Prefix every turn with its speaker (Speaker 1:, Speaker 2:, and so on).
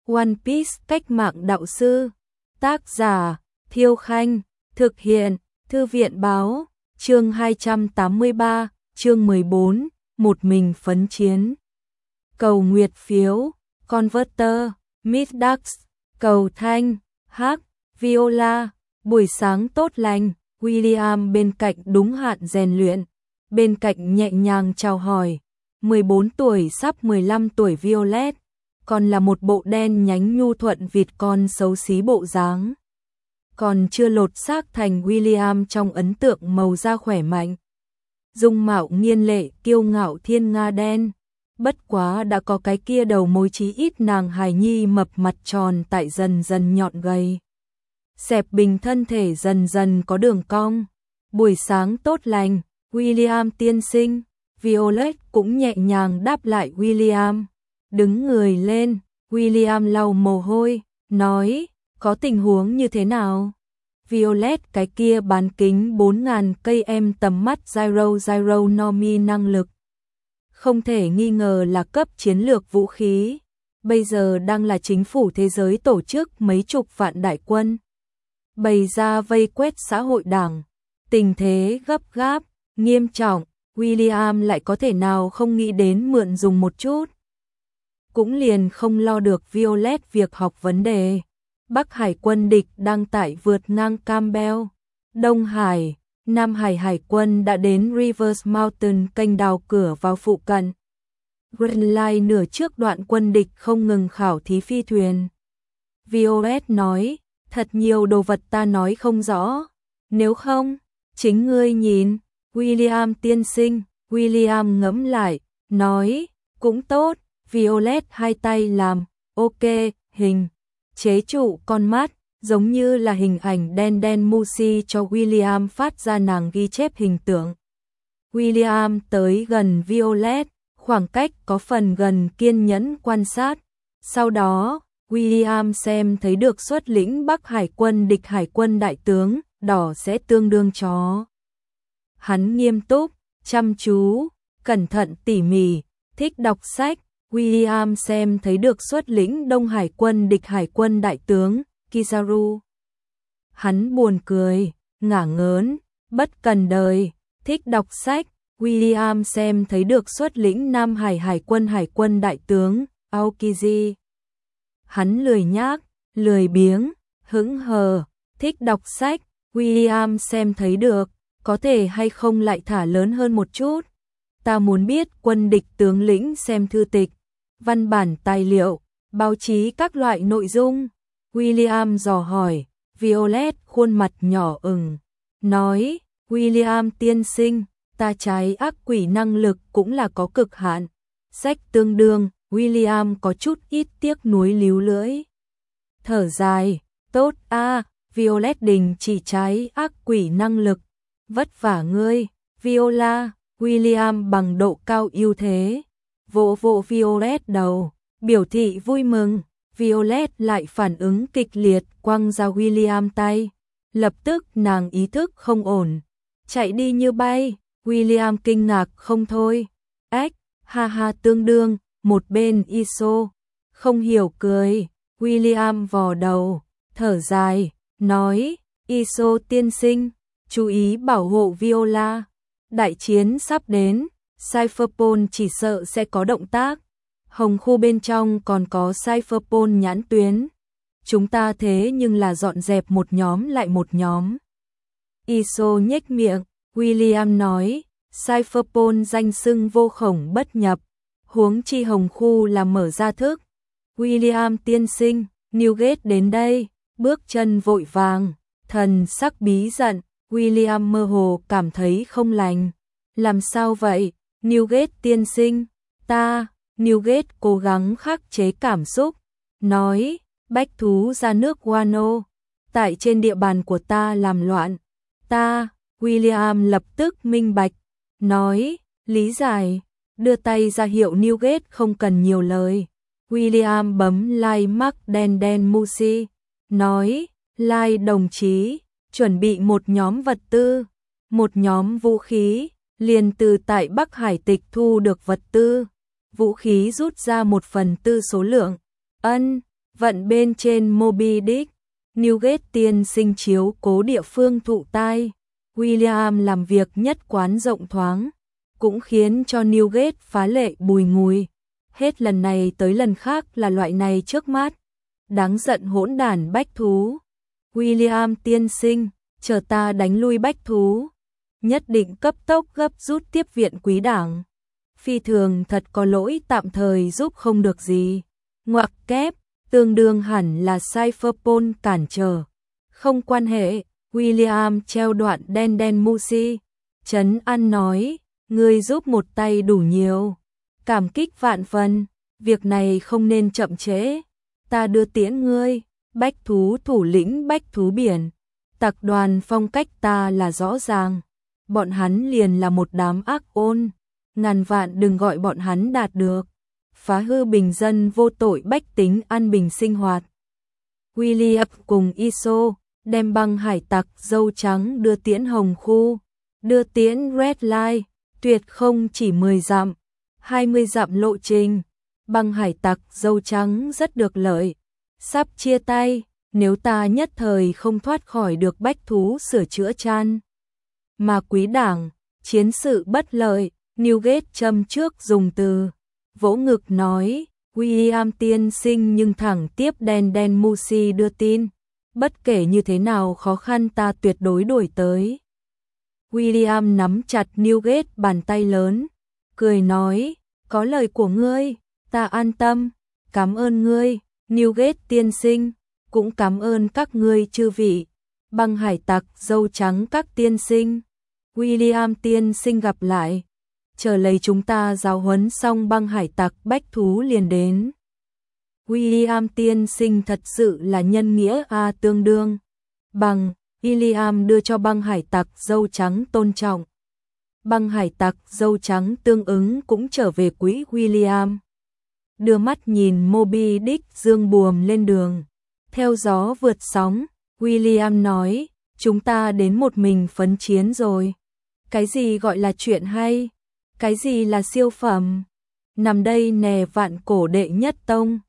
Speaker 1: One Piece cách mạng đạo sư. Tác giả Thiêu Khanh. Thực hiện Thư viện Báo. Chương 283, chương 14, một mình phấn chiến. Cầu nguyệt phiếu, Converter, Miss Dax, cầu thanh, hát, Viola. Buổi sáng tốt lành, William bên cạnh đúng hạn rèn luyện, bên cạnh nhẹ nhàng chào hỏi. 14 tuổi sắp 15 tuổi Violet, còn là một bộ đen nhánh nhu thuận vịt con xấu xí bộ dáng. Còn chưa lột xác thành William trong ấn tượng màu da khỏe mạnh. Dung mạo nghiên lệ kiêu ngạo thiên nga đen. Bất quá đã có cái kia đầu môi chí ít nàng hài nhi mập mặt tròn tại dần dần nhọn gầy. Xẹp bình thân thể dần dần có đường cong. Buổi sáng tốt lành, William tiên sinh. Violet cũng nhẹ nhàng đáp lại William. Đứng người lên, William lau mồ hôi, nói, có tình huống như thế nào? Violet cái kia bán kính 4.000 cây em tầm mắt Gyronomy năng lực. Không thể nghi ngờ là cấp chiến lược vũ khí. Bây giờ đang là chính phủ thế giới tổ chức mấy chục vạn đại quân. Bày ra vây quét xã hội đảng. Tình thế gấp gáp, nghiêm trọng, William lại có thể nào không nghĩ đến mượn dùng một chút. Cũng liền không lo được Violet việc học vấn đề. Bắc Hải quân địch đang tải vượt ngang Campbell. Đông Hải, Nam Hải hải quân đã đến Rivers Mountain kênh đào cửa vào phụ cận. Green Line nửa trước đoạn quân địch không ngừng khảo thí phi thuyền. Violet nói, thật nhiều đồ vật ta nói không rõ. Nếu không, chính ngươi nhìn. William tiên sinh, William ngẫm lại, nói, cũng tốt. Violet hai tay làm, ok, hình, chế trụ con mắt, giống như là hình ảnh đen đen Musi cho William phát ra nàng ghi chép hình tượng. William tới gần Violet, khoảng cách có phần gần kiên nhẫn quan sát. Sau đó, William xem thấy được xuất lĩnh Bắc Hải quân địch hải quân đại tướng, đỏ sẽ tương đương chó. Hắn nghiêm túc, chăm chú, cẩn thận tỉ mỉ, thích đọc sách. William xem thấy được xuất lĩnh Đông Hải quân địch hải quân đại tướng, Kizaru. Hắn buồn cười, ngả ngớn, bất cần đời, thích đọc sách. William xem thấy được xuất lĩnh Nam hải quân đại tướng, Aokiji. Hắn lười nhác, lười biếng, hững hờ, thích đọc sách. William xem thấy được, có thể hay không lại thả lớn hơn một chút. Ta muốn biết quân địch tướng lĩnh xem thư tịch, văn bản tài liệu, báo chí các loại nội dung. William dò hỏi, Violet khuôn mặt nhỏ ửng, nói, William tiên sinh, ta trái ác quỷ năng lực cũng là có cực hạn. Sách tương đương, William có chút ít tiếc nuối líu lưỡi. Thở dài, tốt a. Violet đình chỉ trái ác quỷ năng lực. Vất vả ngươi, Viola. William bằng độ cao ưu thế. Vỗ vỗ Violet đầu, biểu thị vui mừng. Violet lại phản ứng kịch liệt quăng ra William tay. Lập tức nàng ý thức không ổn, chạy đi như bay. William kinh ngạc không thôi. Ếch, ha ha tương đương, một bên Iso. Không hiểu cười. William vò đầu, thở dài, nói, Iso tiên sinh, chú ý bảo hộ Viola. Đại chiến sắp đến, Cypherpol chỉ sợ sẽ có động tác. Hồng khu bên trong còn có Cypherpol nhãn tuyến. Chúng ta thế nhưng là dọn dẹp một nhóm lại một nhóm. Iso nhếch miệng, William nói, Cypherpol danh xưng vô khổng bất nhập. Huống chi hồng khu là mở ra thức. William tiên sinh, Newgate đến đây, bước chân vội vàng, thần sắc bí giận. William mơ hồ cảm thấy không lành. Làm sao vậy, Newgate tiên sinh? Newgate cố gắng khắc chế cảm xúc, nói, bách thú ra nước Wano, tại trên địa bàn của ta làm loạn. William lập tức minh bạch, nói, lý giải, đưa tay ra hiệu Newgate không cần nhiều lời. William bấm like mark đen đen Musi, nói, like đồng chí, chuẩn bị một nhóm vật tư, một nhóm vũ khí, liền từ tại Bắc Hải tịch thu được vật tư. Vũ khí rút ra 1/4 số lượng. Vận bên trên Moby Dick, Newgate tiên sinh chiếu cố địa phương thụ tai. William làm việc nhất quán rộng thoáng, cũng khiến cho Newgate phá lệ bùi ngùi. Hết lần này tới lần khác là loại này trước mắt. Đáng giận hỗn đản bách thú. William tiên sinh, chờ ta đánh lui bách thú. Nhất định cấp tốc gấp rút tiếp viện quý đảng. Phi thường thật có lỗi tạm thời giúp không được gì. Ngoặc kép, tương đương hẳn là Cypherpol cản trở. Không quan hệ, William treo đoạn đen đen Musi. Trấn An nói, ngươi giúp một tay đủ nhiều. Cảm kích vạn phần, việc này không nên chậm trễ. Ta đưa tiễn ngươi, bách thú thủ lĩnh bách thú biển. Tặc đoàn phong cách ta là rõ ràng. Bọn hắn liền là một đám ác ôn. Ngàn vạn đừng gọi bọn hắn đạt được. Phá hư bình dân vô tội bách tính an bình sinh hoạt. William cùng Iso đem băng hải tặc dâu trắng đưa tiễn Hồng Khu. Đưa tiễn Red Line, tuyệt không chỉ 10 dặm, 20 dặm lộ trình. Băng hải tặc dâu trắng rất được lợi. Sắp chia tay, nếu ta nhất thời không thoát khỏi được bách thú sửa chữa chan. Mà quý đảng, chiến sự bất lợi, Newgate châm trước dùng từ. Vỗ ngực nói, William tiên sinh nhưng thẳng tiếp đen đen Musi đưa tin. Bất kể như thế nào khó khăn ta tuyệt đối đuổi tới. William nắm chặt Newgate bàn tay lớn, cười nói, có lời của ngươi, ta an tâm, cảm ơn ngươi, Newgate tiên sinh, cũng cảm ơn các ngươi chư vị, băng hải tặc dâu trắng các tiên sinh. William tiên sinh gặp lại, chờ lấy chúng ta giáo huấn xong băng hải tặc bách thú liền đến. William tiên sinh thật sự là nhân nghĩa tương đương. Bằng, William đưa cho băng hải tặc dâu trắng tôn trọng. Băng hải tặc dâu trắng tương ứng cũng trở về quỹ William. Đưa mắt nhìn Moby Dick dương buồm lên đường. Theo gió vượt sóng, William nói, chúng ta đến một mình phấn chiến rồi. Cái gì gọi là chuyện hay? Cái gì là siêu phẩm? Nằm đây nè vạn cổ đệ nhất tông.